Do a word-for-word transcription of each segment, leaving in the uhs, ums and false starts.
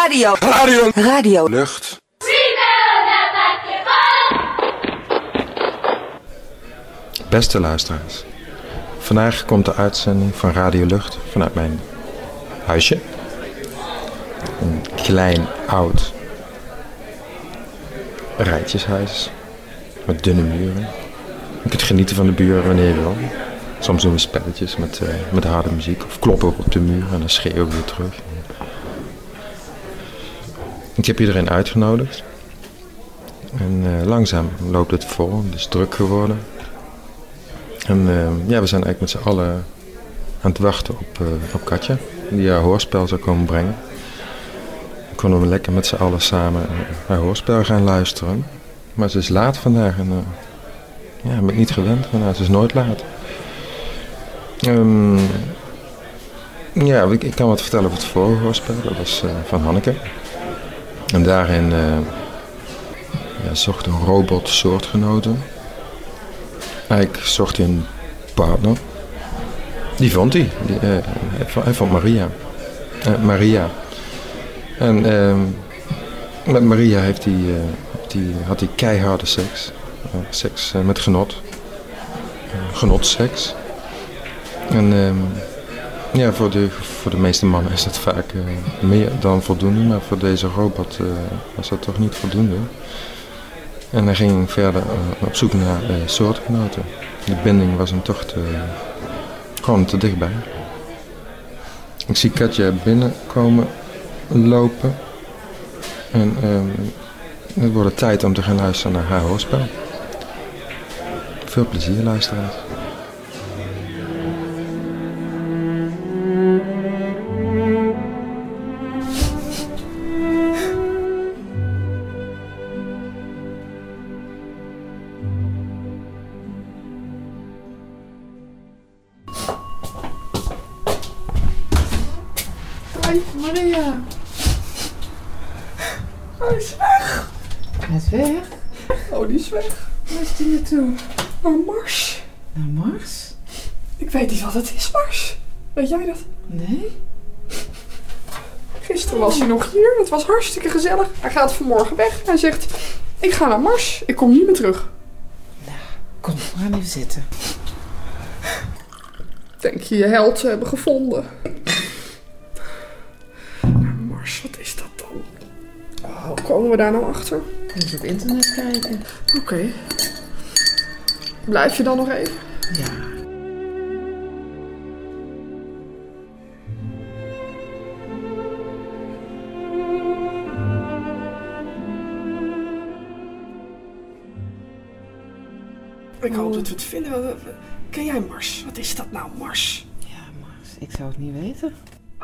Radio. Radio. Radio. Lucht. Beste luisteraars, vandaag komt de uitzending van Radio Lucht vanuit mijn huisje. Een klein, oud rijtjeshuis met dunne muren. Je kunt genieten van de buren wanneer je wil. Soms doen we spelletjes met, uh, met harde muziek of kloppen we op de muur en dan schreeuwen we weer terug. Ik heb iedereen uitgenodigd. En uh, langzaam loopt het vol, het is druk geworden. En uh, ja, we zijn eigenlijk met z'n allen aan het wachten op, uh, op Katja, die haar hoorspel zou komen brengen. Dan konden we lekker met z'n allen samen haar hoorspel gaan luisteren. Maar ze is laat vandaag en uh, ja, ben ik niet gewend. Nou, ze is nooit laat. Um, ja, ik, ik kan wat vertellen over het vorige hoorspel. Dat was uh, van Hanneke. En daarin uh, ja, zocht een robot soortgenoten. Eigenlijk zocht hij een partner. Die vond hij. Die, uh, hij vond Maria. Uh, Maria. En uh, met Maria heeft hij, uh, die, had hij keiharde seks. Uh, seks uh, met genot. Uh, genotseks. En uh, ja, voor de, voor de meeste mannen is dat vaak uh, meer dan voldoende. Maar voor deze robot uh, was dat toch niet voldoende. En hij ging verder uh, op zoek naar uh, soortgenoten. De binding was hem toch te, uh, gewoon te dichtbij. Ik zie Katja binnenkomen lopen. En uh, het wordt tijd om te gaan luisteren naar haar hoorspel. Veel plezier, luisteraars. Maria. Hij is weg. Hij is weg? Oh, die is weg. Waar is die naartoe? Naar Mars. Naar Mars? Ik weet niet wat het is, Mars. Weet jij dat? Nee. Gisteren was hij nog hier. Het was hartstikke gezellig. Hij gaat vanmorgen weg. Hij zegt, ik ga naar Mars. Ik kom niet meer terug. Nou, kom, we gaan even zitten. Denk je je held te hebben gevonden? Naar Mars, wat is dat dan? Oh, hoe komen we daar nou achter? Even op internet kijken. Oké. Okay. Blijf je dan nog even? Ja. Ik hoop dat we het vinden. Ken jij Mars? Wat is dat nou, Mars? Ja, Mars. Ik zou het niet weten.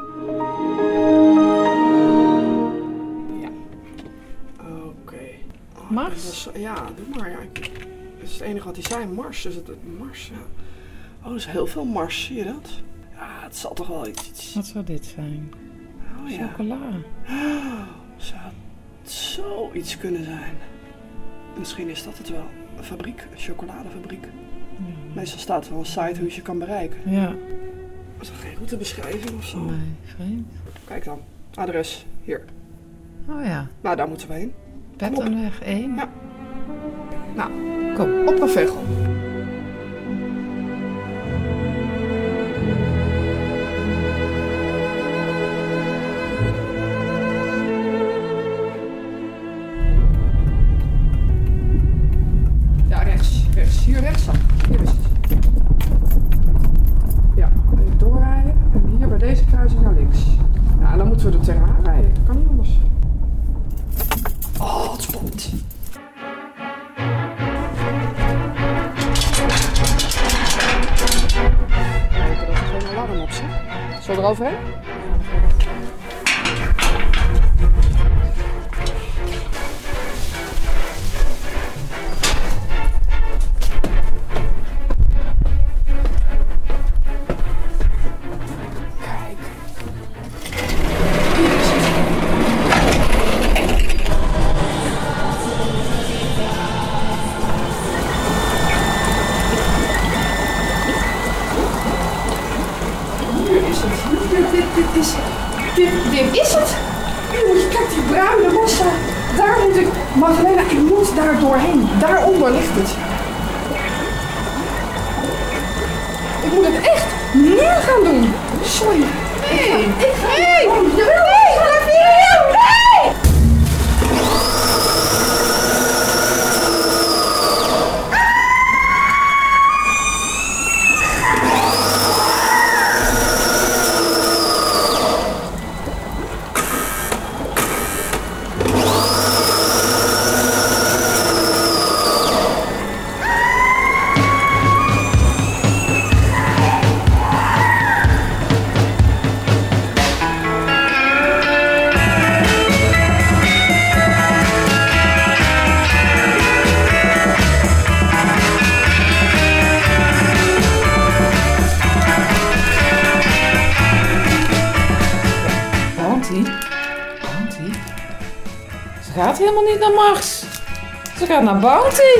Ja. Oké. Okay. Oh, Mars? Was, ja, doe maar. Ja. Dat is het enige wat hij zei, Mars. Dus het, het Mars, ja. Oh, er is heel veel Mars, zie je dat? Ja, het zal toch wel iets... Wat zou dit zijn? Oh ja. Chocola. Oh, zou het zoiets kunnen zijn? Misschien is dat het wel. Een fabriek, een chocoladefabriek. Ja. Meestal staat er wel een site hoe je kan bereiken. Ja. Is er geen routebeschrijving of zo? Nee, vreemd. Kijk dan, adres, hier. Oh ja. Nou, daar moeten we heen. Pettenweg één. Ja. Nou, kom, op naar Veghel. Ja, rechts. Rechts. Hier rechts dan. Hier is het. Ja, even doorrijden. En hier bij deze kruising naar links. Ja, en dan moeten we er tegenaan rijden. Dat kan niet anders. Oh, het spannend. Kijken dat er geen alarm op zit. Zo eroverheen? Kijk. Hier is het. Hier is het. Dit, dit, dit is... Dit, dit is het. Jongens, kijk die bruine massa. Daar moet ik... Magdalena, ik moet daar doorheen. Daaronder ligt het. Ik moet het echt nu gaan doen. Sorry. Nee. Ik ga... Nee. Ik ga... Nee. Nee. Ze gaat helemaal niet naar Mars. Ze gaat naar Bounty.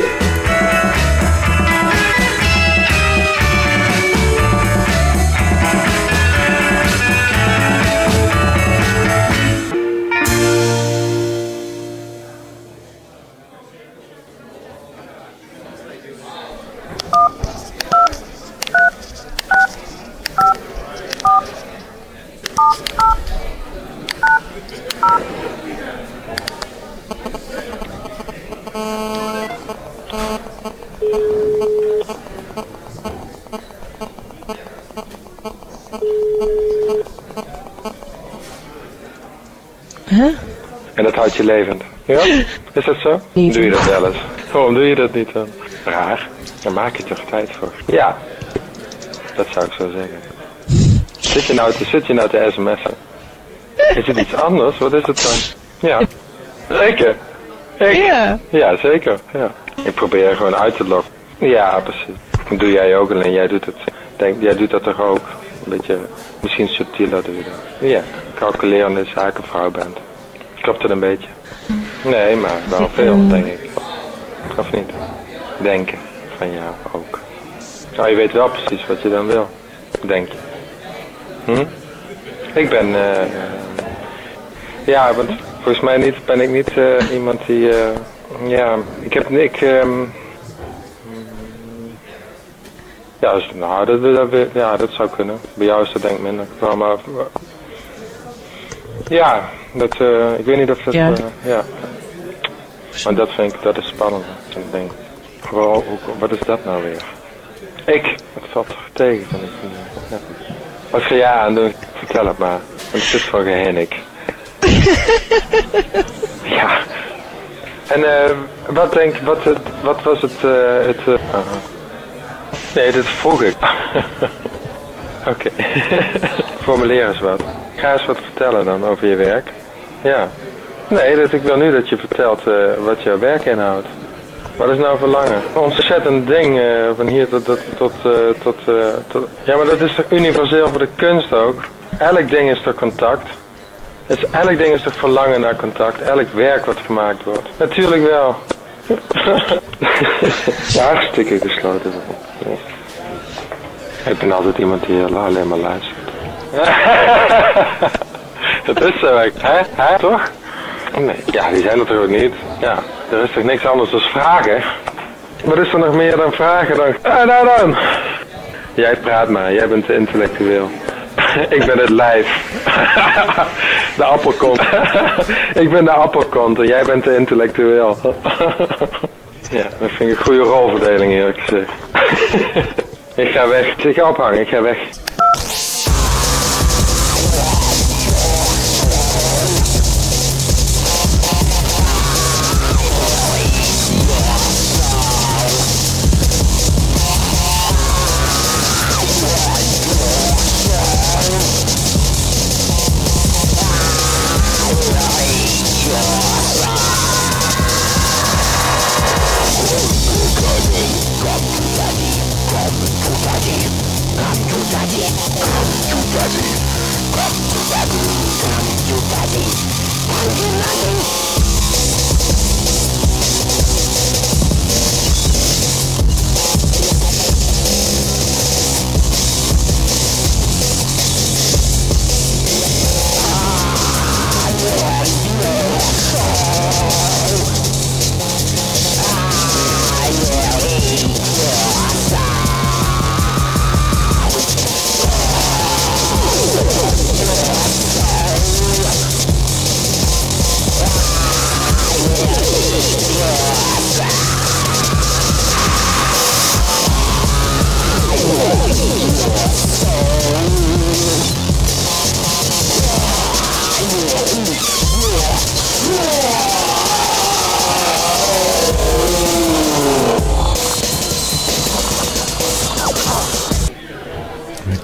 Huh? En dat houdt je levend. Ja? Is dat zo? Niet. Doe je dat wel eens? Waarom doe je dat niet dan? Raar. Daar maak je toch tijd voor? Ja. Dat zou ik zo zeggen. Zit je nou te, zit je nou te sms'en? Is het iets anders? Wat is het dan? Ja. Zeker. Ik? Ja. Ja, zeker. Ja. Ik probeer gewoon uit te loggen. Ja, precies. Dat doe jij ook, alleen jij doet het. Denk, jij doet dat toch ook? Een beetje, misschien subtieler doe je dat. Ja, calculerende zakenvrouw bent. Klopt het een beetje? Nee, maar wel veel, denk ik. Of niet? Denken van jou ook. Nou, je weet wel precies wat je dan wil. Denk je. Hm? Ik ben, eh... Uh, ja, want volgens mij niet, ben ik niet uh, iemand die, uh, ja, ik heb, ik, um, ja, dus, nou, dat, dat, ja, dat zou kunnen. Bij jou is dat denk ik minder. Maar, maar ja, dat, uh, ik weet niet of dat, ja. Uh, ja. Maar dat vind ik, dat is spannend. Ik denk, vooral, wat is dat nou weer? Ik, het valt toch tegen, vind ik. Ja. Wat ga jij aan doen? Vertel het maar. Want het is van gehinnik. Ja. En uh, wat denk wat, het, wat was het, uh, het uh, uh, nee, dat vroeg ik. Oké. Okay. Formuleer eens wat. Ga eens wat vertellen dan over je werk. Ja. Nee, dat, ik wil nu dat je vertelt uh, wat jouw werk inhoudt. Wat is nou verlangen? Ontzettend ding, uh, van hier tot, tot, tot, uh, tot, uh, tot... Ja, maar dat is toch universeel voor de kunst ook? Elk ding is toch contact? Dus elk ding is toch verlangen naar contact? Elk werk wat gemaakt wordt? Natuurlijk wel. Ja, hartstikke gesloten. Ik ben altijd iemand die alleen maar luistert. Dat is zo, hè? Hè? Toch? Nee, ja, die zijn er toch ook niet? Ja, er is toch niks anders dan vragen? Wat is er nog meer dan vragen dan? Ah, nou dan! Jij praat maar, jij bent te intellectueel. Ik ben het lijf. De appelkont. Ik ben de appelkont en jij bent de intellectueel. Ja, dat vind ik een goede rolverdeling eerlijk gezegd. Ik ga weg. Ik ga ophangen, ik ga weg. Yeah.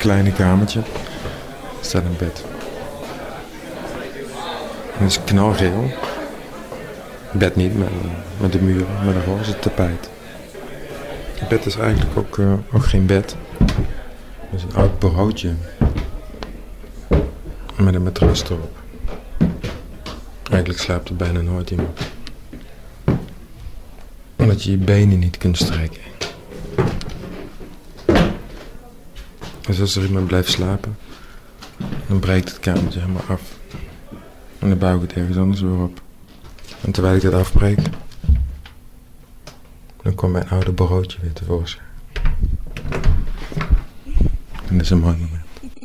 kleine kamertje. Er staat een bed. Het is knalgeel. Het bed niet, maar met de muren, met een roze tapijt. Het bed is eigenlijk ook, uh, ook geen bed. Het is een oud bureautje. Met een matras erop. Eigenlijk slaapt er bijna nooit iemand. Omdat je je benen niet kunt strekken. Dus als er iemand blijft slapen, dan breekt het kamertje helemaal af. En dan bouw ik het ergens anders weer op. En terwijl ik dat afbreek, dan komt mijn oude bureautje weer tevoorschijn. En dat is een mooi moment.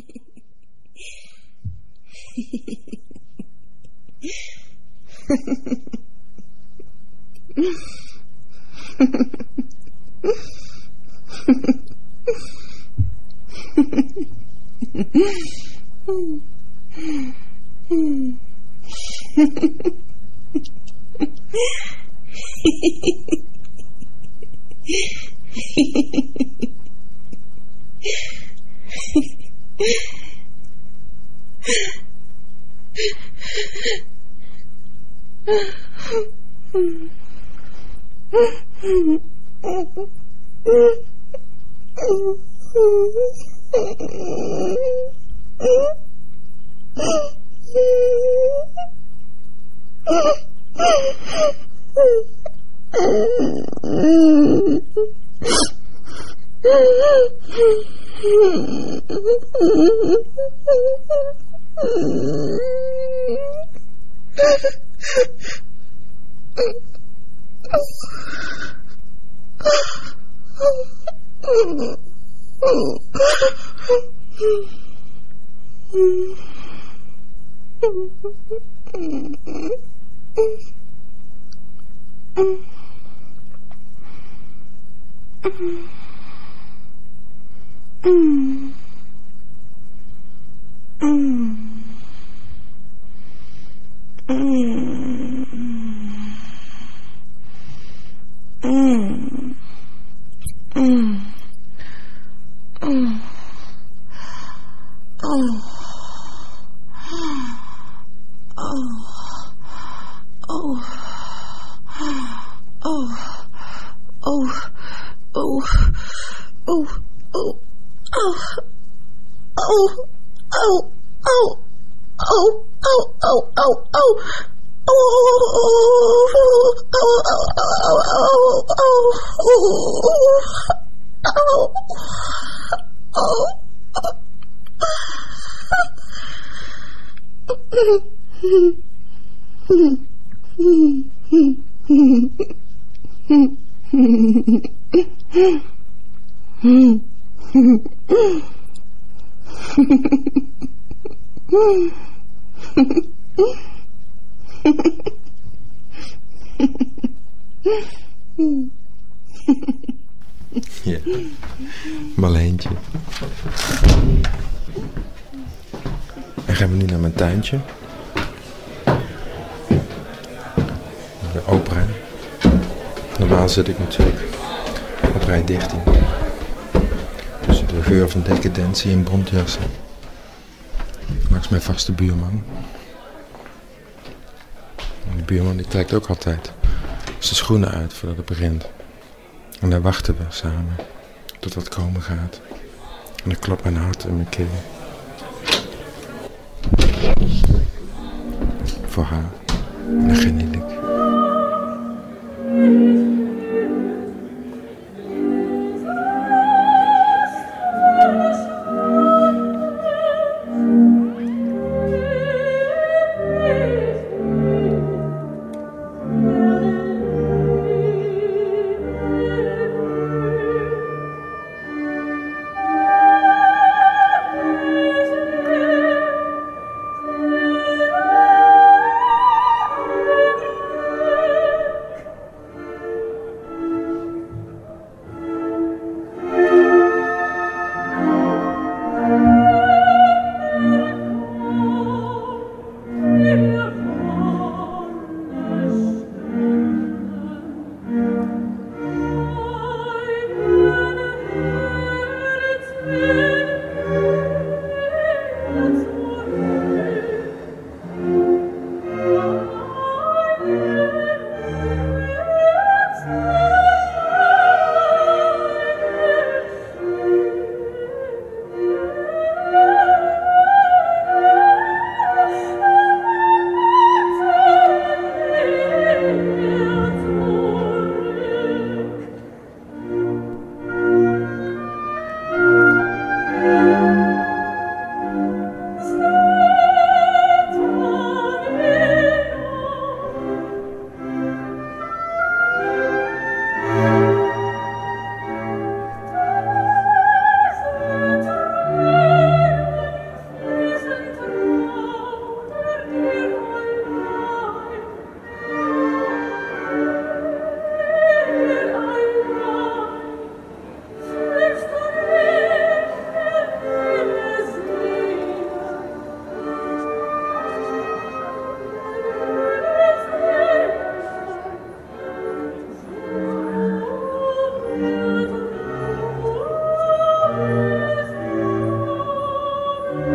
Ja, Marleentje. Dan gaan we nu naar mijn tuintje. De opera. Normaal zit ik natuurlijk op rij dertien. Tussen de geur van decadentie en bontjassen. Max mijn vaste buurman. En die buurman die trekt ook altijd zijn schoenen uit voordat het begint. En daar wachten we samen tot dat komen gaat. En dan klopt mijn hart in mijn keel. Voor haar. En dan geniet ik.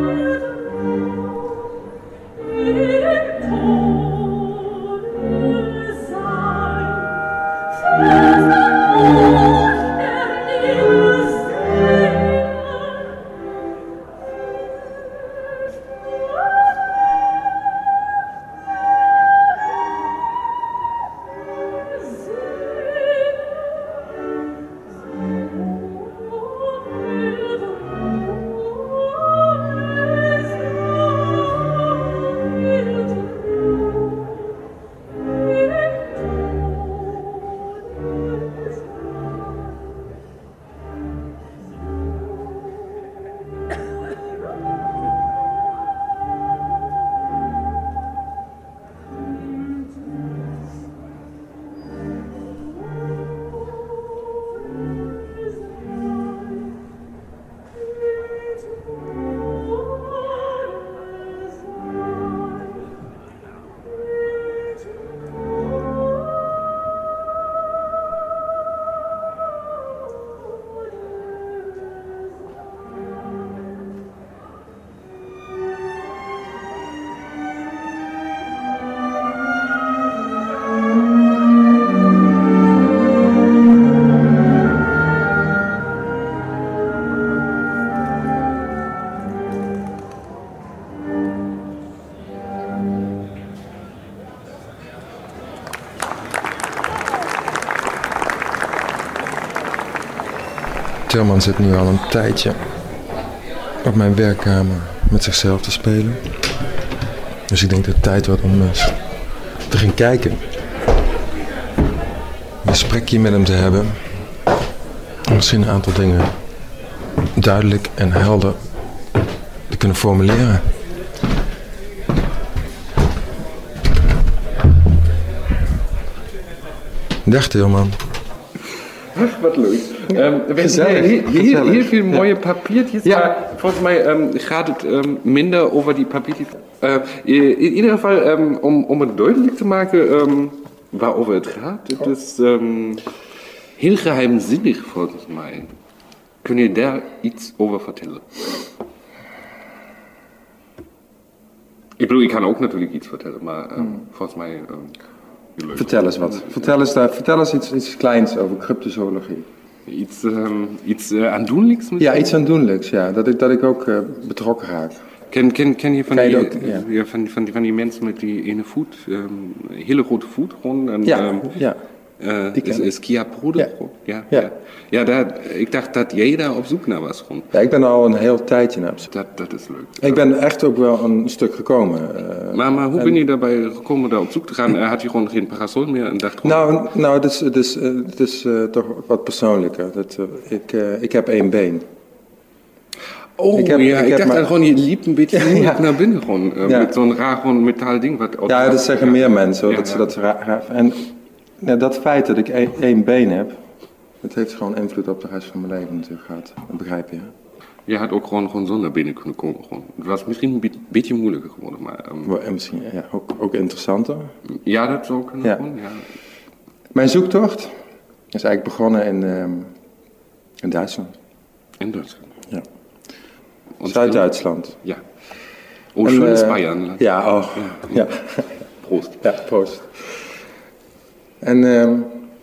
Tilman zit nu al een tijdje op mijn werkkamer met zichzelf te spelen. Dus ik denk dat het tijd wordt om eens te gaan kijken. Een gesprekje met hem te hebben. Om misschien een aantal dingen duidelijk en helder te kunnen formuleren. Dag Tilman. Ach, wat leuk. Um, we zijn hier, hier, hier veel mooie papiertjes, ja. Maar volgens mij um, gaat het um, minder over die papiertjes. Uh, in ieder geval, um, om, om het duidelijk te maken um, waarover het gaat, het is um, heel geheimzinnig volgens mij. Kun je daar iets over vertellen? Ik bedoel, ik kan ook natuurlijk iets vertellen, maar um, hmm. volgens mij... Um, Vertel eens wat. Vertel eens, daar, vertel eens iets, iets kleins over cryptozoologie. Iets, um, iets uh, aandoenlijks? Ja, iets aandoenlijks, ja. Dat ik, dat ik ook uh, betrokken raak. Ken, ken, ken je van, ken die, je ook, ja. Ja, van, van, die, van die mensen met die ene voet, um, hele grote voet gewoon? En, ja, um, ja. Uh, is, is Kia Prode? Ja. Ja, ja. ja. ja daar, ik dacht dat jij daar op zoek naar was. Gewoon. Ja, ik ben al een heel tijdje naar op zoek. Dat, dat is leuk. Ik ben echt ook wel een stuk gekomen. Uh, maar, maar hoe en... ben je daarbij gekomen daar op zoek te gaan? Had je gewoon geen parasol meer en dacht gewoon... Nou, nou het is, het is, uh, het is uh, toch wat persoonlijker. Dat, uh, ik, uh, ik heb één been. Oh ik heb, ja, ik, ik dacht maar... dan gewoon, je liep een beetje ja. naar binnen gewoon. Uh, ja. Met zo'n raar gewoon metaal ding. Wat ja, dat zeggen ja. meer mensen. Ja, dat ja. ze dat raar, raar en ja, dat feit dat ik één, één been heb, dat heeft gewoon invloed op de rest van mijn leven natuurlijk gehad. Dat begrijp je. Je had ook gewoon, gewoon zo naar binnen kunnen komen. Gewoon. Het was misschien een beetje, beetje moeilijker geworden. Maar, um... en misschien ja, ook, ook interessanter. Ja, dat zou kunnen. Ja. Gewoon, ja. Mijn zoektocht is eigenlijk begonnen in, um, in Duitsland. In Duitsland? Ja. Zuid-Duitsland. Ja. Oh, schönes uh, Bayern. Ja, oh. Ja. Ja. Proost. Ja, proost. En uh, nou,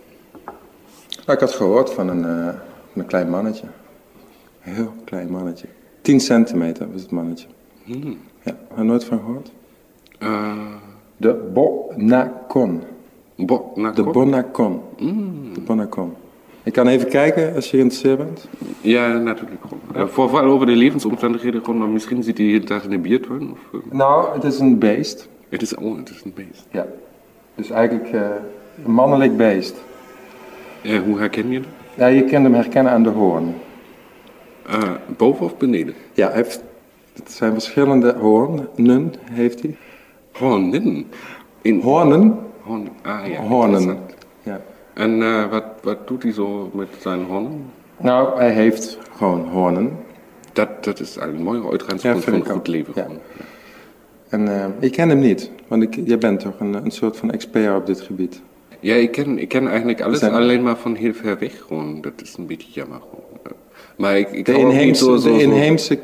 ik had gehoord van een, uh, een klein mannetje. Een heel klein mannetje. Tien centimeter was het mannetje. Hmm. Ja, heb je nooit van gehoord? Uh, de Bonacon. Bonacon? De Bonacon. Mm. De Bonacon. Ik kan even kijken als je geïnteresseerd bent. Ja, natuurlijk. Uh, vooral over de levensomstandigheden, gewoon, maar misschien zit hij de hele dag in de biertuin? Of, uh... Nou, het is een beest. Het is, oh, het is een beest. Ja. Dus eigenlijk... Uh, een mannelijk beest. Uh, hoe herken je dat? Ja, je kunt hem herkennen aan de hoorn. Uh, boven of beneden? Ja, hij heeft, het zijn verschillende hoornen, heeft hij. Hoornen? In... Hoornen? Hoorn... Ah ja. Hoornen, ja. En uh, wat, wat doet hij zo met zijn hoornen? Nou, hij heeft gewoon hoornen. Dat, dat is een mooie uitgangspunt ja, van een goed leven. Ja. En uh, ik ken hem niet, want ik, jij bent toch een, een soort van expert op dit gebied. Ja, ik ken, ik ken eigenlijk alles, zijn... alleen maar van heel ver weg gewoon. Dat is een beetje jammer gewoon. Maar ik, ik de inheemse, zo, zo, de inheemse crypt,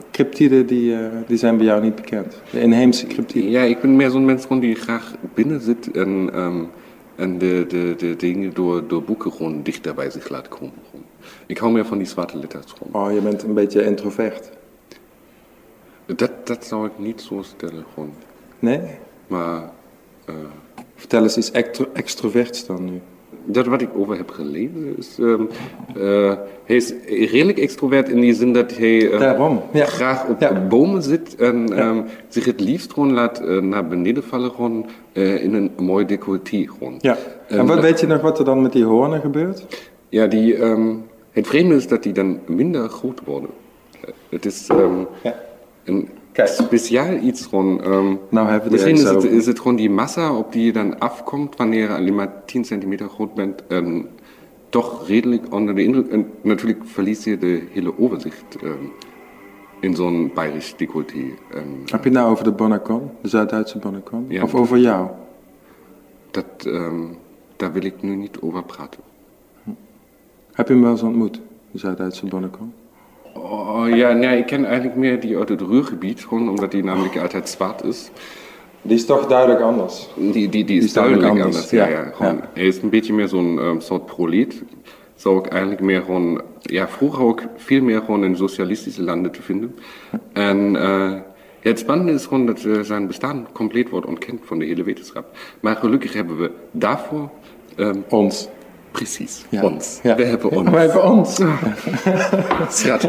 cryptiden die, uh, die zijn bij jou niet bekend. De inheemse cryptiden. Ja, ik ben meer zo'n mens die graag binnen zit en, um, en de, de, de dingen door, door boeken gewoon dichter bij zich laat komen. Gewoon. Ik hou meer van die zwarte letters. Gewoon. Oh, je bent een beetje introvert. Dat, dat zou ik niet zo stellen. Gewoon. Nee? Maar... Uh, Vertel eens iets extro extroverts dan nu. Dat wat ik over heb gelezen is... Um, uh, hij is redelijk extrovert in die zin dat hij uh, Daarom, ja. graag op ja. bomen zit en ja. um, zich het liefst gewoon laat uh, naar beneden vallen gewoon, uh, in een mooi decolleté. Gewoon. Ja. En, en wat uh, weet je nog wat er dan met die hoornen gebeurt? Ja, die, um, het vreemde is dat die dan minder groot worden. Uh, het is um, ja. een... Kijk. Speciaal iets gewoon. Um, nou hebben we misschien is het, is het gewoon die massa op die je dan afkomt wanneer je alleen maar tien centimeter groot bent. En toch redelijk onder de indruk. En natuurlijk verlies je de hele overzicht um, in zo'n Bayerisch decolleté. Um, Heb je het nou over de Bonacon, de Zuid-Duitse Bonacon? Ja, of over jou? Dat, um, daar wil ik nu niet over praten. Hm. Heb je hem wel eens ontmoet, de Zuid-Duitse Bonacon? Oh, ja, nee, ik ken eigenlijk meer die uit het Ruhrgebied, gewoon omdat die namelijk altijd zwart is. Die is toch duidelijk anders? Die, die, die, die is, is duidelijk, duidelijk anders, anders. Ja, ja, gewoon, ja. Hij is een beetje meer zo'n um, soort proleet. Zou ik eigenlijk meer gewoon, ja, vroeger ook veel meer gewoon in socialistische landen te vinden. En uh, ja, het spannende is gewoon dat uh, zijn bestaan compleet wordt ontkend van de hele wetenschap. Maar gelukkig hebben we daarvoor... Um, ons. Precies, ja. ons. Ja. We hebben ons. Ja, we hebben ons. Schat.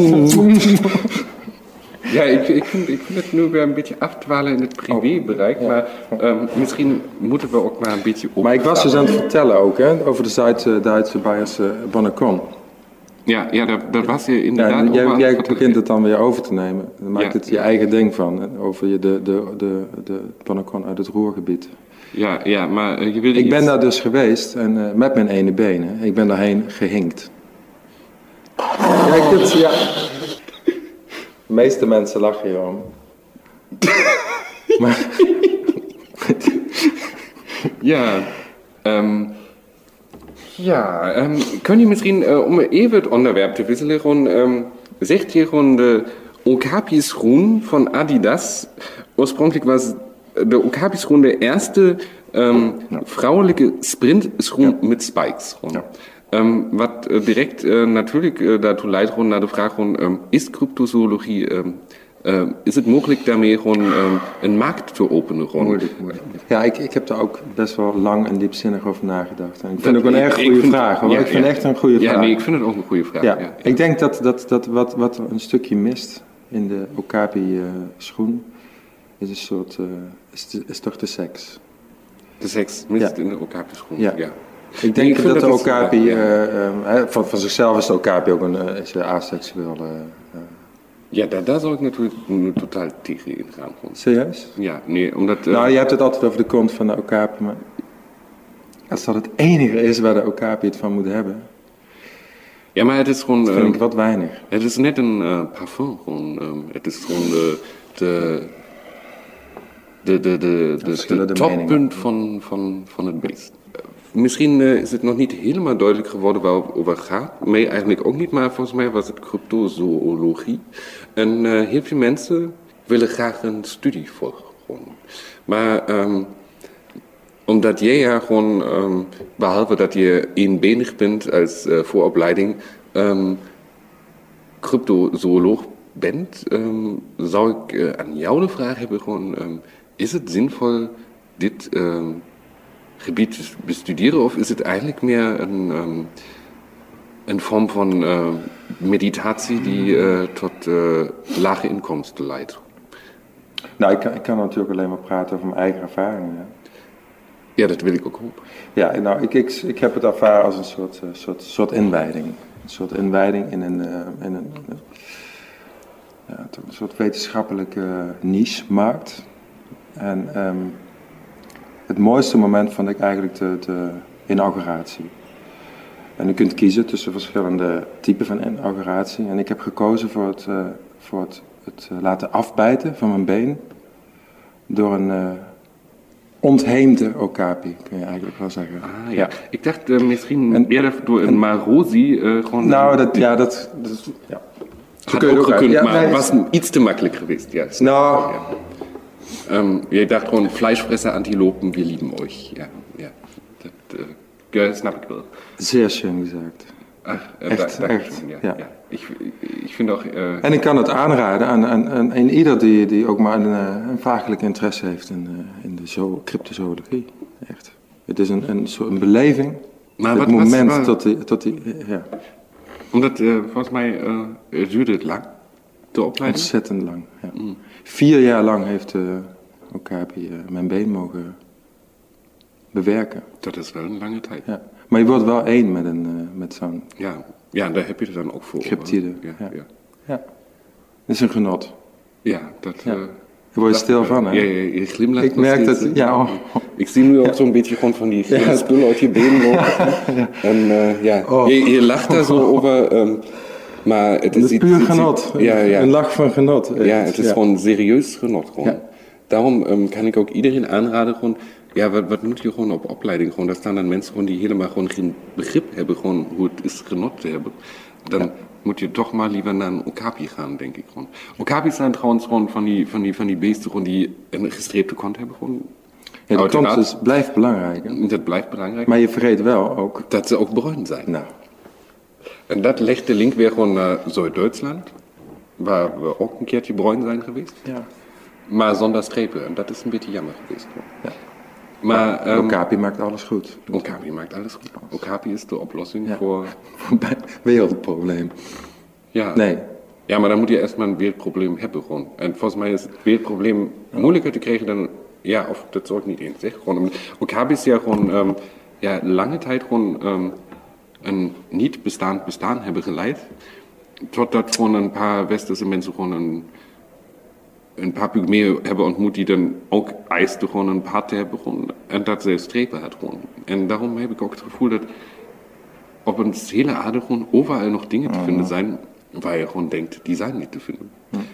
Ja, ik, ik, vind, ik vind het nu weer een beetje afdwalen in het privébereik, oh, ja. maar um, misschien moeten we ook maar een beetje op. Maar ik was dus aan het vertellen ook, hè, over de Zuid-Duitse Bayerse Bonacon. Ja, ja dat, dat was je inderdaad. Ja, jij jij begint het dan weer over te nemen. Dan maakt ja, het je ja. eigen ding van, over je de, de, de, de Bonacon uit het Ruhrgebied. Ja, ja, maar uh, je wilde Ik iets... ben daar dus geweest en uh, met mijn ene benen. Ik ben daarheen gehinkt. Kijk, dit, ja. De meeste mensen lachen hierom. Maar... ja, um, ja, um, kun je misschien, uh, om even het onderwerp te wisselen, gewoon, um, zegt je gewoon de Okapi-schoen van Adidas. Oorspronkelijk was de Okapi-schoen de eerste um, ja. vrouwelijke sprintschoen ja. met spikes. Ja. Um, wat uh, direct uh, natuurlijk uh, daartoe leidt gewoon naar de vraag gewoon, um, is cryptozoologie, um, uh, is het mogelijk daarmee gewoon um, een markt te openen? Gewoon? Moeilijk, moeilijk. Ja, ik, ik heb daar ook best wel lang en diepzinnig over nagedacht. En ik vind het ook een erg goede vind, vraag. Hoor. Ja, ik vind het ja. echt een goede ja, vraag. Nee, ik vind het ook een goede vraag. Ja. Ja, ja. Ik denk dat, dat, dat wat, wat een stukje mist in de Okapi-schoen is een soort, uh, is, is toch de seks. De seks mist ja. in de Okapi-schoen, ja. ja. Ik denk ik dat, dat de Okapi, ja. uh, uh, van, van zichzelf is de Okapi ook een uh, is aseksueel. Uh, uh. Ja, daar, daar zou ik natuurlijk totaal tegen ingaan. Serieus? Ja, nee, omdat... Uh, nou, je hebt het altijd over de kont van de Okapi, maar als dat het enige is waar de Okapi het van moet hebben... Ja, maar het is gewoon... Dat vind uh, ik wat weinig. Het is net een uh, parfum, gewoon. Um, het is gewoon de... de de, de, de, de, de, de toppunt van, van, van het beest. Misschien uh, is het nog niet helemaal duidelijk geworden waar het over gaat. Mij eigenlijk ook niet, maar volgens mij was het cryptozoologie. En uh, heel veel mensen willen graag een studie volgen. Gewoon. Maar um, omdat jij ja gewoon, um, behalve dat je eenbenig bent als uh, vooropleiding, um, cryptozooloog bent, um, zou ik uh, aan jou de vraag hebben gewoon, um, is het zinvol dit... Um, gebied bestuderen of is het eigenlijk meer een, um, een vorm van uh, meditatie die uh, tot uh, lage inkomsten leidt? Nou, ik kan, ik kan natuurlijk alleen maar praten over mijn eigen ervaringen. Ja, ja dat wil ik ook hopen. Ja, nou, ik, ik, ik heb het ervaren als een soort, uh, soort, soort inwijding. Een soort inwijding in een, uh, in een, uh, ja, een soort wetenschappelijke niche-markt. En... Um, Het mooiste moment vond ik eigenlijk de, de inauguratie. En u kunt kiezen tussen verschillende typen van inauguratie. En ik heb gekozen voor het, uh, voor het, het uh, laten afbijten van mijn been door een uh, ontheemde Okapi, kun je eigenlijk wel zeggen. Ah, ja. Ja. Ik dacht uh, misschien en, eerder door een en, Marosi uh, gewoon... Nou, dat, ja, dat... dat ja. Had kun je ook ook uit- gekund, ja, maar nee, was iets te makkelijk geweest. Ja, snap Nou, ik, ja. Ähm, je dacht gewoon, Fleischfresser, Antilopen, wir lieben euch. Ja, ja. Dat uh, ja, snap ik wel. zeer schön gezegd. Ach, äh, Echt, da, echt, ja, ja. ja. Ich, ich finde auch... Äh, En ik kan het aanraden aan, aan, aan, aan ieder die, die ook maar een, uh, een vagelijke interesse heeft in, uh, in de zo, cryptozoologie. Echt. Het is een, een, soort een beleving. Maar het wat- moment wat- tot die... Tot die ja, omdat, uh, volgens mij uh, duurde het lang, de opleiding. ontzettend lang. Ja. Vier jaar lang heeft uh, Okapi uh, mijn been mogen bewerken. Dat is wel een lange tijd. Ja. Maar je wordt wel één met, een, uh, met zo'n... Ja, ja, daar heb je er dan ook voor. Cryptide, Ja, ja. ja. Ja. Het is een genot. ja dat... Ja. Uh, Je wordt dat- stil van, hè? Ja, ja, je glimlacht Ik nog merk steeds, dat- hè? ja, oh. Ik zie nu ook zo'n beetje gewoon van die Ja. spul uit je benen lopen. En uh, ja, Oh. je, je lacht daar zo over. Um, maar het Het is is iets- puur iets- genot. Ja, ja. Een lach van genot. echt. Ja, het is gewoon serieus genot. Gewoon. Ja. Daarom um, kan ik ook iedereen aanraden, gewoon, ja, wat, wat moet je gewoon op opleiding? Gewoon, daar staan dan mensen gewoon die helemaal gewoon geen begrip hebben, gewoon hoe het is genot te hebben. Dan Ja. moet je toch maar liever naar een okapi gaan, denk ik gewoon. Okapi's zijn trouwens gewoon van die, van die, van die beesten gewoon die een gestreepte kont hebben. Gewoon. Ja, de Uiteraard. kont is, blijft belangrijk. Hè? Dat blijft belangrijk. Maar je vergeet wel ook... Dat ze ook bruin zijn. Nou, En dat legt de link weer gewoon naar Zuid-Duitsland, waar we ook een keertje bruin zijn geweest. ja. Maar zonder strepen. En dat is een beetje jammer geweest. Ja. Maar ehm, Okapi maakt alles goed. Okapi maakt alles goed. Okapi is de oplossing Ja. voor... Bij wereldprobleem. Ja. Nee. Ja, maar dan moet je erstmal een wereldprobleem hebben gewoon. En volgens mij is het wereldprobleem moeilijker te krijgen dan... Ja, of dat zou ik niet eens zeggen. Gewoon, Okapi is ja gewoon ehm, ja, lange tijd gewoon ehm, een niet bestaand bestaan hebben geleid. Totdat gewoon een paar westerse mensen gewoon een... een paar pygmeeën hebben ontmoet die dan ook eisten gewoon een hart te hebben gewoon, en dat ze strepen had gewoon. En daarom heb ik ook het gevoel dat op een hele aarde gewoon overal nog dingen te vinden zijn waar je gewoon denkt, die zijn niet te vinden.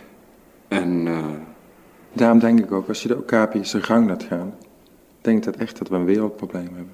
En uh, Daarom denk ik ook, als je de Okapi zijn gang laat gaan, denk ik dat echt dat we een wereldprobleem hebben.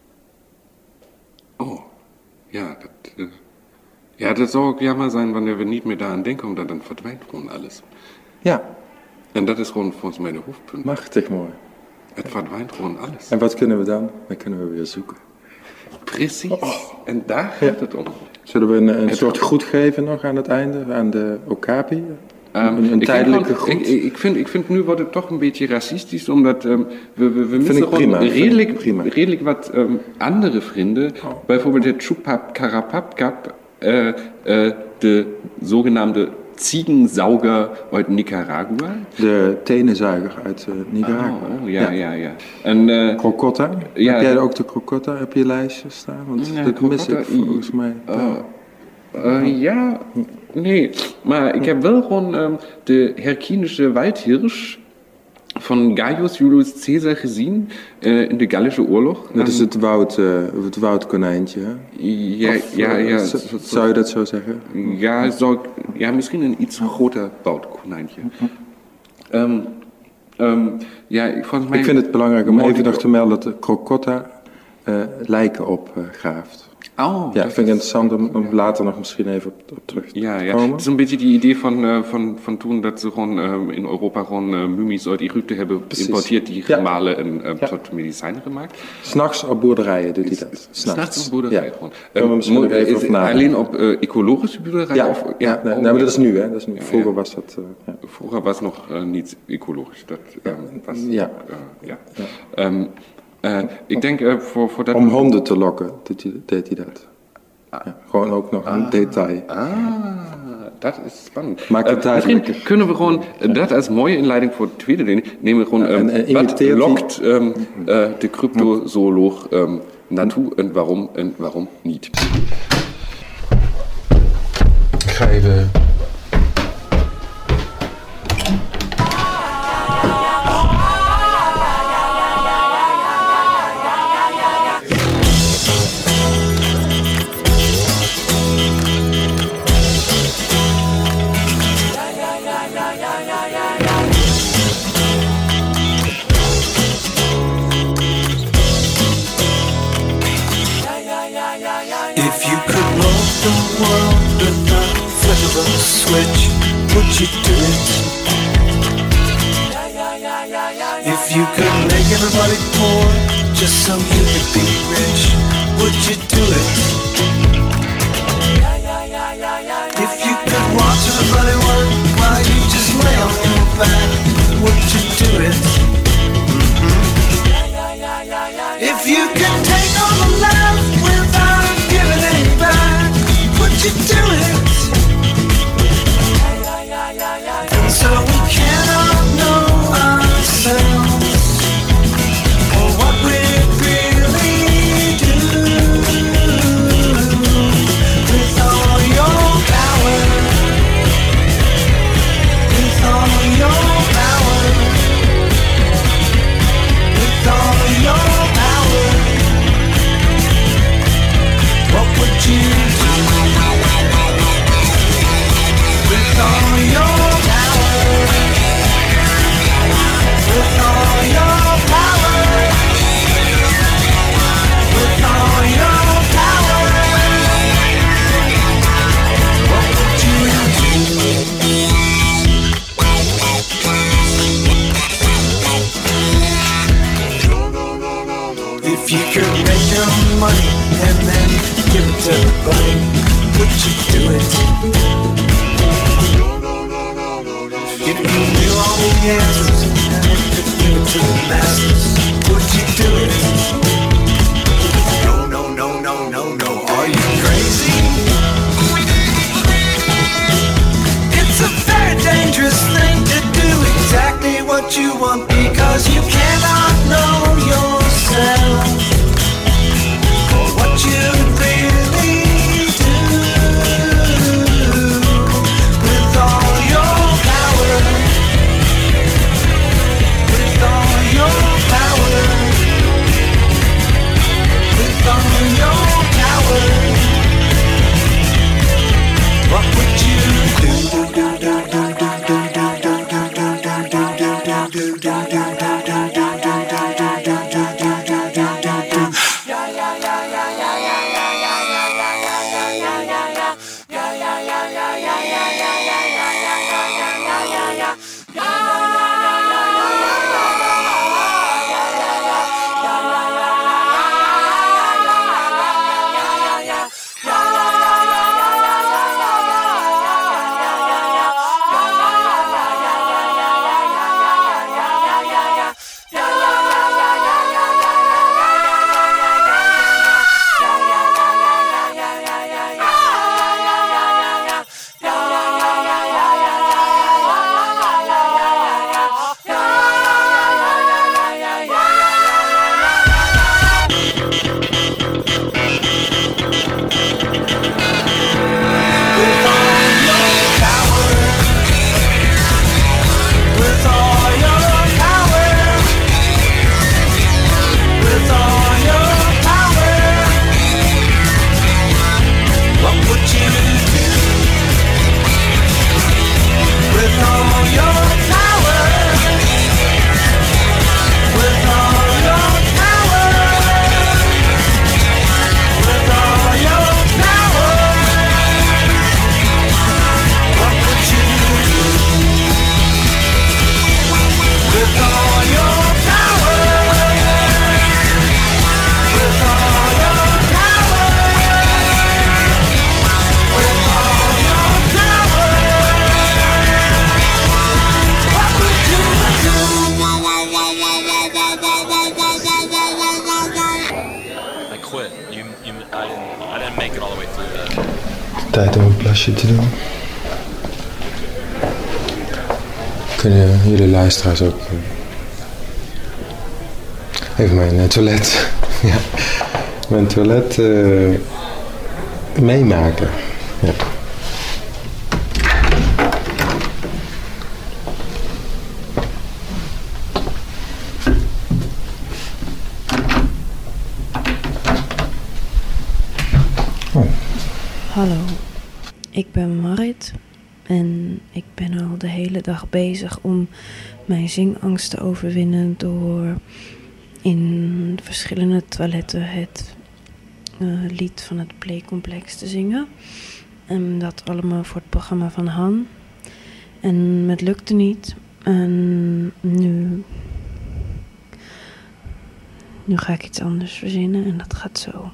oh, ja, dat, uh, ja, dat zou ook jammer zijn wanneer we niet meer daaraan denken, omdat dan verdwijnt gewoon alles. Ja, En dat is gewoon volgens mij de hoofdpunt. machtig mooi. Het verdwijnt gewoon alles. En wat kunnen we dan? Dan kunnen we weer zoeken. Precies. En daar gaat het om. Zullen we een, een soort groet geven nog aan het einde, aan de Okapi? Um, een een ik tijdelijke vind gewoon- groet? Ik, ik, vind, ik vind nu wordt het toch een beetje racistisch, omdat um, we, we, we missen ik gewoon prima, vind ik redelijk, prima. redelijk wat um, andere vrienden. Oh. Bijvoorbeeld de Chupap Karapapkap, uh, uh, de zogenaamde Ziegensauger uit Nicaragua. De tenenzuiger uit uh, Nicaragua. Oh, ja, ja, ja. En, uh, Crocotta? Ja, heb jij de- ook de Crocotta op je lijstje staan? Want Ja, dat mis ik Crocotta, volgens mij. Uh, uh, ja, nee, maar ik heb wel gewoon um, de Herkinische Waldhirsch van Gaius Julius Caesar gezien uh, in de Gallische Oorlog. Dat is En- het, woud, uh, het woudkonijntje, hè? Ja, Of, ja, uh, ja. z- zo- zo- Zou je dat zo zeggen? Ja, zou ik, ja, misschien een iets groter woudkonijntje. Um, um, ja, ik- volgens mij... Ik vind het belangrijk om Moet even ik- nog te melden dat de Crocotta uh, lijken opgraaft. Oh, ja, dat vind ik interessant om, om later nog misschien even op, op terug te Ja, ja. komen. Het is een beetje die idee van, uh, van, van toen dat ze gewoon um, in Europa gewoon uh, mummies uit Egypte hebben Precies. geïmporteerd, die Ja. gemalen en uh, Ja. tot medicijnen gemaakt. S'nachts op boerderijen doet hij dat. S'nachts op boerderij Ja. gewoon. Kunnen we misschien mo- nog even is over het nadenken. alleen op uh, ecologische boerderijen? Ja, Of, ja, nee, oh, nee, maar dat is ja. nu, hè? Dat is nu. Ja, Vroeger ja. was dat. Uh, ja. Vroeger was het nog uh, niet ecologisch. Dat um, was, Ja. uh, ja. Um, uh, ik denk uh, voor, voor dat... Om honden te lokken deed hij, deed hij dat. Ja, gewoon ook nog een detail. Ah, dat is spannend. Maakt het Uh, duidelijker. Misschien kunnen we gewoon uh, dat als mooie inleiding voor het tweede ding nemen we gewoon um, en, en wat imiteert die- lokt um, uh, de cryptozooloog um, naartoe en waarom en waarom niet. Ik ga even... If you could love the world but not flesh of the switch, would you do it? If you could make everybody poor, just so you could be rich, would you do it? If you could watch everybody work while you just lay on your back, would you do it? If you could take all the love without giving any back, would you do it? And so we cannot know ourselves or what we really do. With all your power, with all your power, with all your power, what would you do? With all your power, with all your power, with all your power, what would you do? If you could make your money and then give it to everybody, would you do it? If you knew all the answers and could give it to the masses, would you do it? No, no, no, no, no, no, are you crazy? It's a very dangerous thing to do exactly what you want, because you cannot know yourself or what you really do. With all your power, with all your power, with all your power, what would you do? Do do do do do do do do do do do do do do do. Tijd om een plasje te doen. Kunnen jullie luisteraars ook even mijn uh, toilet, ja, mijn toilet uh, meemaken? Ja. Oh. Hallo, ik ben Marit en ik ben al de hele dag bezig om mijn zingangst te overwinnen door in verschillende toiletten het uh, lied van het Playcomplex te zingen. En dat allemaal voor het programma van Han. En het lukte niet. En nu... Nu ga ik iets anders verzinnen en dat gaat zo.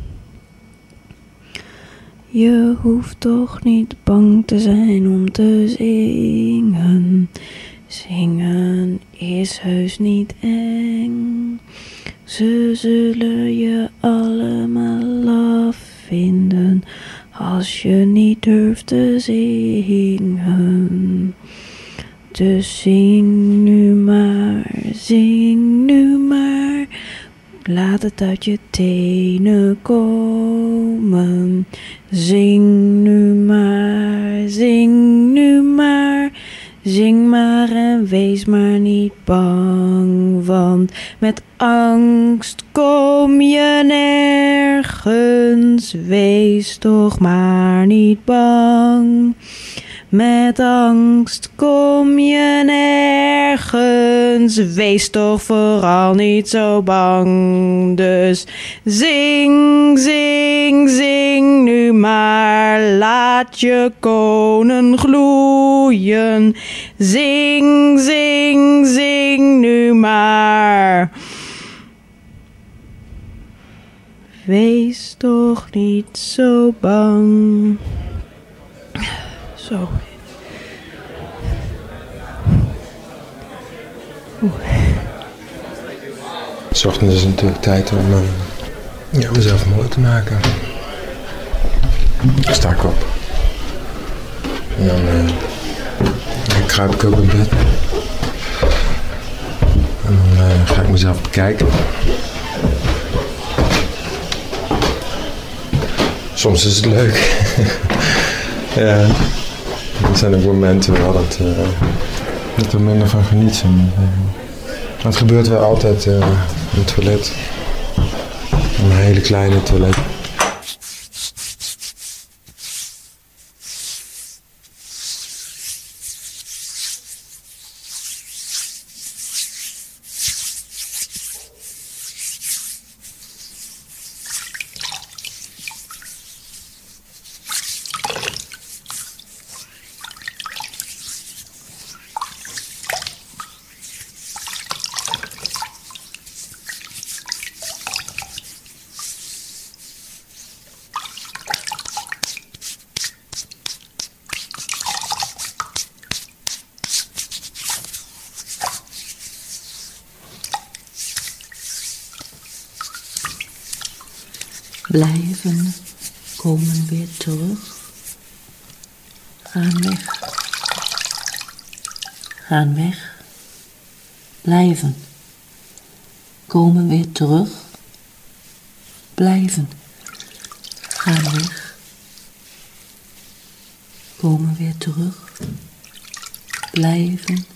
Je hoeft toch niet bang te zijn om te zingen. Zingen is heus niet eng. Ze zullen je allemaal afvinden als je niet durft te zingen. Dus zing nu maar, zing nu maar. Laat het uit je tenen komen. Zing nu maar, zing nu maar. Zing maar en wees maar niet bang. Want met angst kom je nergens. Wees toch maar niet bang. Met angst kom je nergens, wees toch vooral niet zo bang. Dus zing, zing, zing nu maar, laat je konen gloeien. Zing, zing, zing nu maar. Wees toch niet zo bang. Zo. Oeh. 's Ochtends is het natuurlijk tijd om uh, ja, mezelf mooi te maken. Dan sta ik op. En dan uh, dan kruip ik ook in bed. En dan uh, ga ik mezelf bekijken. Soms is het leuk. Ja. Er zijn ook momenten waar dat, uh, dat er minder van geniet. En, uh, het gebeurt wel altijd uh, in het toilet. Een hele kleine toilet. Blijven, komen weer terug. Gaan weg. Gaan weg. Blijven. Komen weer terug. Blijven. Gaan weg. Komen weer terug. Blijven.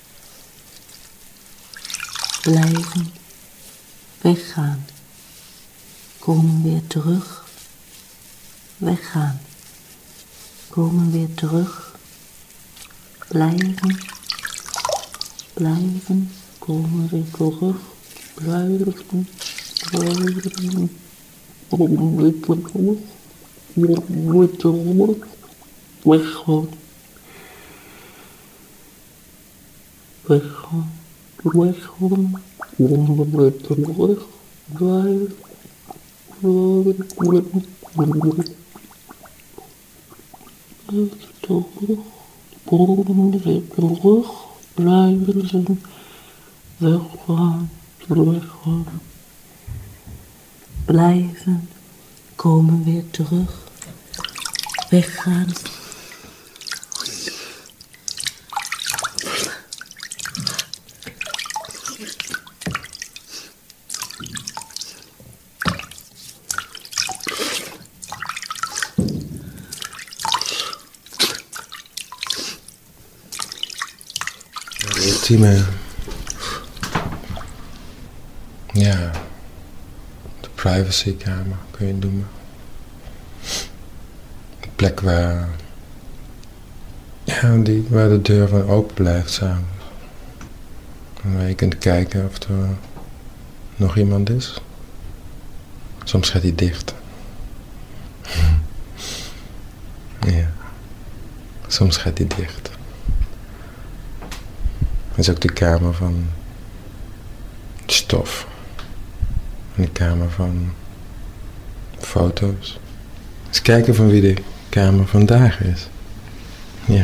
Blijven. Weggaan. Komen weer terug, weggaan, komen weer terug, blijven, blijven, komen weer terug, blijven, blijven, komen weer terug, weer terug, weggaan, weggaan, weggaan, komen weer terug, blijven. Terug, komen weer terug, blijven, weggaan, weggaan, blijven, komen weer terug, weggaan. De ultieme, ja, de privacykamer kun je het noemen. Een plek waar, ja, die, waar de deur van open blijft samen. En waar je kunt kijken of er nog iemand is. Soms gaat hij dicht. Soms gaat die dicht. Dat is ook de kamer van stof. En de kamer van foto's. Eens kijken van wie de kamer vandaag is. Ja.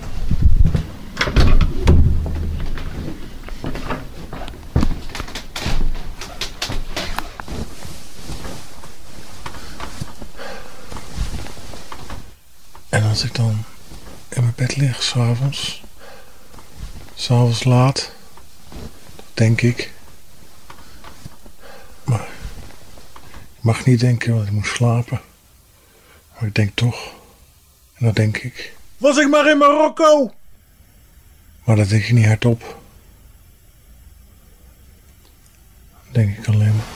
En als ik dan in mijn bed lig, s'avonds, s'avonds laat, denk ik, maar ik mag niet denken, want ik moet slapen. Maar ik denk toch, en dan denk ik, was ik maar in Marokko! Maar dat denk ik niet hardop. Dan denk ik alleen maar.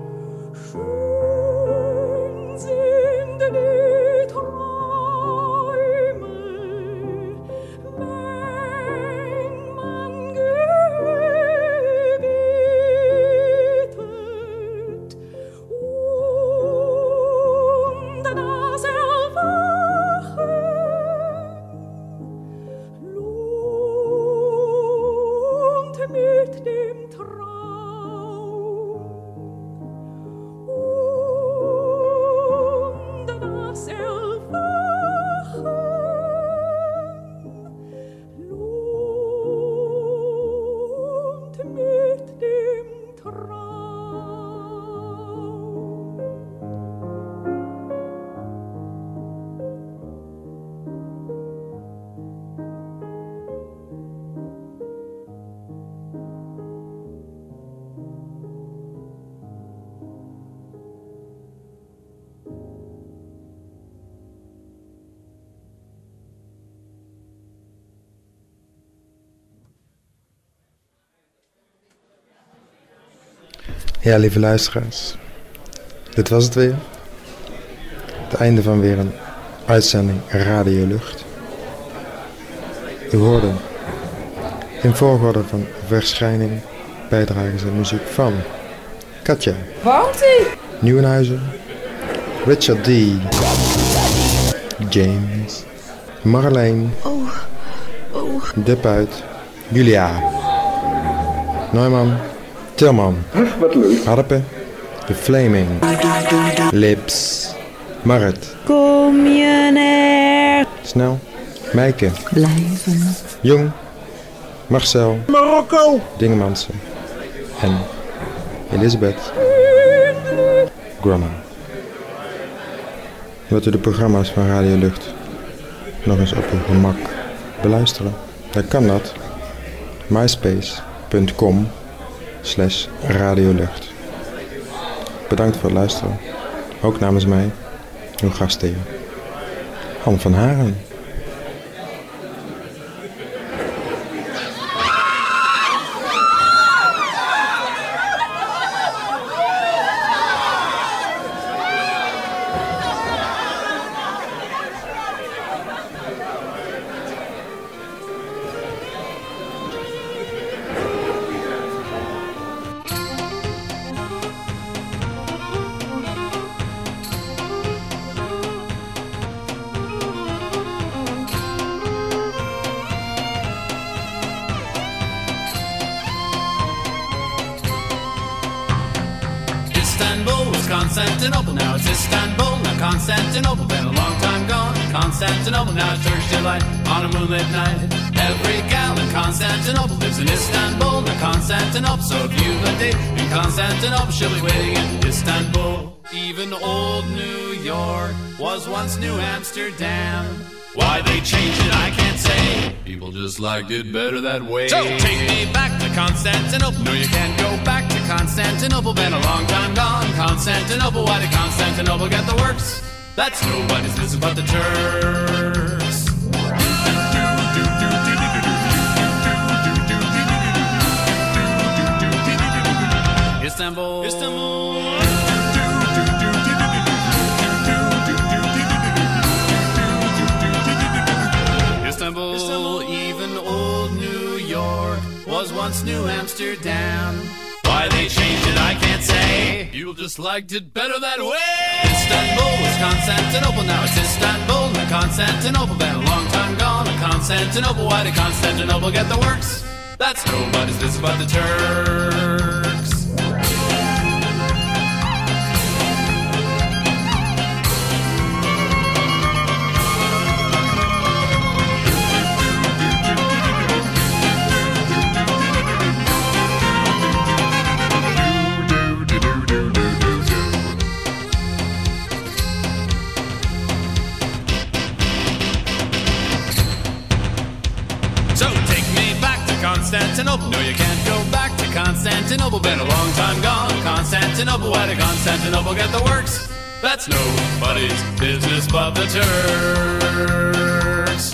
Schön sind die Träume Ja, lieve luisteraars. Dit was het weer. Het einde van weer een uitzending Radio Lucht. U hoorde in volgorde van verschijning bijdragers en muziek van Katja, Bounty, Nieuwenhuizen, Richard D, James, Marleen, Oh, oh. De Puit, Julia, Neumann, Tilman, Wat leuk. Harpe, The Flaming, Lips, Marit, Kom je neer? Snel, Meike, Blijven. Jong, Marcel, Marokko! Dingemansen en Elisabeth Grumman. Wilt u de programma's van Radio Lucht nog eens op uw gemak beluisteren? Dan kan dat. myspace.com slash radiolucht. Bedankt voor het luisteren. Ook namens mij, uw gastheer, Han van Haren. Istanbul was Constantinople, now it's Istanbul, now Constantinople, been a long time gone. Constantinople, now it's Turkish delight on a moonlit night. Every gal in Constantinople lives in Istanbul, now Constantinople, so if you've a date in Constantinople, she'll be waiting in Istanbul. Even old New York was once New Amsterdam. Why they changed it, I can't say. People just liked it better that way. So take me back to Constantinople. No, you can't go back to Constantinople. Been a long time gone. Constantinople, why did Constantinople get the works? That's nobody's business but the Turks. Istanbul, Istanbul. Istanbul, Istanbul, even old New York was once New Amsterdam. Why they changed it, I can't say. People just liked it better that way. Istanbul was Constantinople, now it's Istanbul, now Constantinople, been a long time gone. Constantinople, why did Constantinople get the works? That's nobody's business but the Turks. Constantinople, no you can't go back to Constantinople, been a long time gone. Constantinople, why did Constantinople get the works? That's nobody's business but the Turks.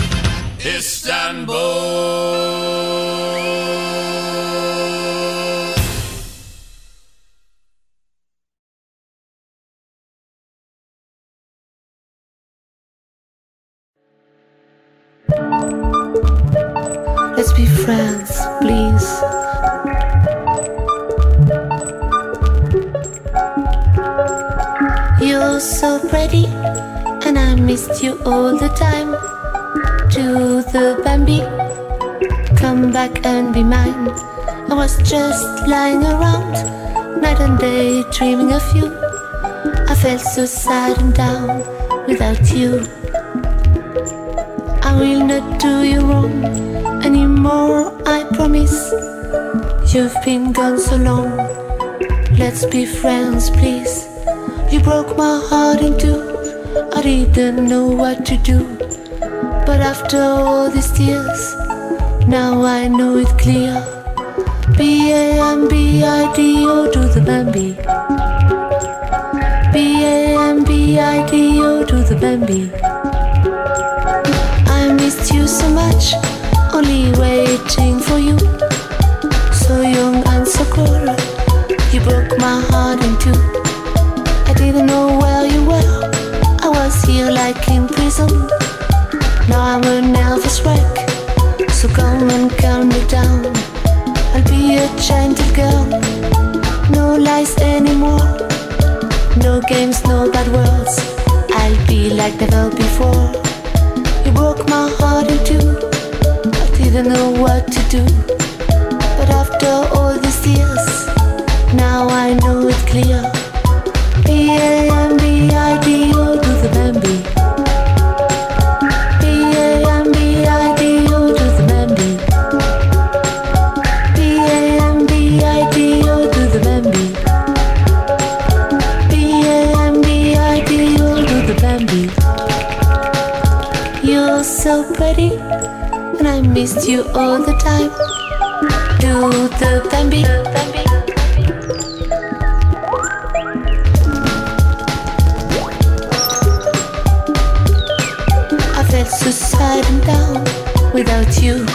Istanbul. Let's be friends, please. You're so pretty, and I missed you all the time. To the Bambi, come back and be mine. I was just lying around, night and day, dreaming of you. I felt so sad and down without you. I will not do you wrong anymore, I promise. You've been gone so long, let's be friends, please. You broke my heart in two, I didn't know what to do. But after all these years, now I know it clear. B A M B I D O to the Bambi. B A M B I D O to the Bambi. I missed you so much, only waiting for you. So young and so cold, you broke my heart in two. I didn't know where you were, I was here like in prison. Now I'm a nervous wreck, so come and calm me down. I'll be a gentle girl, no lies anymore. No games, no bad words, I'll be like never before. You broke my heart in two, I didn't know what to do. But after all these years, now I know it clear. B A M B I D O to the Bambi. B A M B I D O to the Bambi. B A M B I D O to the Bambi. B A M B I D O to the Bambi. You're so pretty, and I missed you all the time. Do the Bambi, Bambi. I felt so sad and down without you.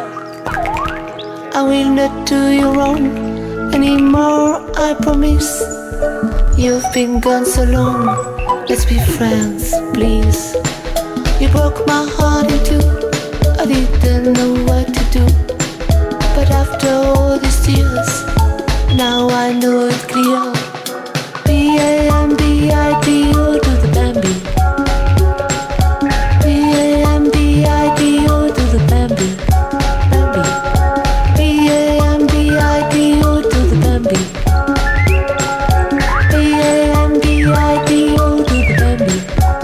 I will not do you wrong anymore, I promise. You've been gone so long, let's be friends, please. You broke my heart in two, I didn't know what to do. But after all these years, now I know it's clear. B A M B I D O to the Bambi. B A M B I D O to the Bambi. Bambi. B A M B I D O to the Bambi. B A M B I D O to the Bambi.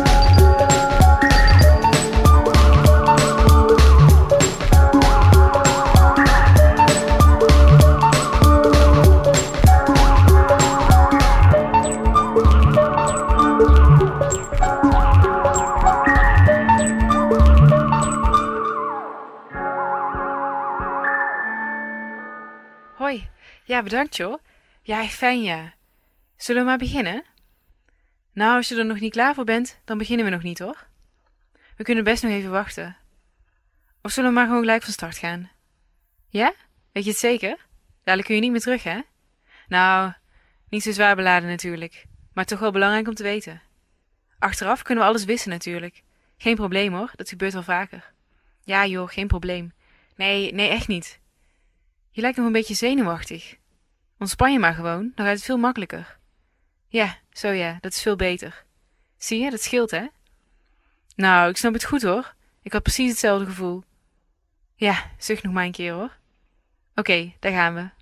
Hoi, ja bedankt joh. Ja, echt fijn ja. Zullen we maar beginnen? Nou, als je er nog niet klaar voor bent, dan beginnen we nog niet hoor. We kunnen best nog even wachten. Of zullen we maar gewoon gelijk van start gaan? Ja? Weet je het zeker? Dadelijk kun je niet meer terug hè? Nou, niet zo zwaar beladen natuurlijk, maar toch wel belangrijk om te weten. Achteraf kunnen we alles wissen natuurlijk. Geen probleem hoor, dat gebeurt wel vaker. Ja joh, geen probleem. Nee, nee echt niet. Je lijkt nog een beetje zenuwachtig. Ontspan je maar gewoon, dan gaat het veel makkelijker. Ja, zo ja, dat is veel beter. Zie je, dat scheelt hè? Nou, ik snap het goed hoor. Ik had precies hetzelfde gevoel. Ja, zucht nog maar een keer hoor. Oké, okay, daar gaan we.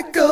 gotta go.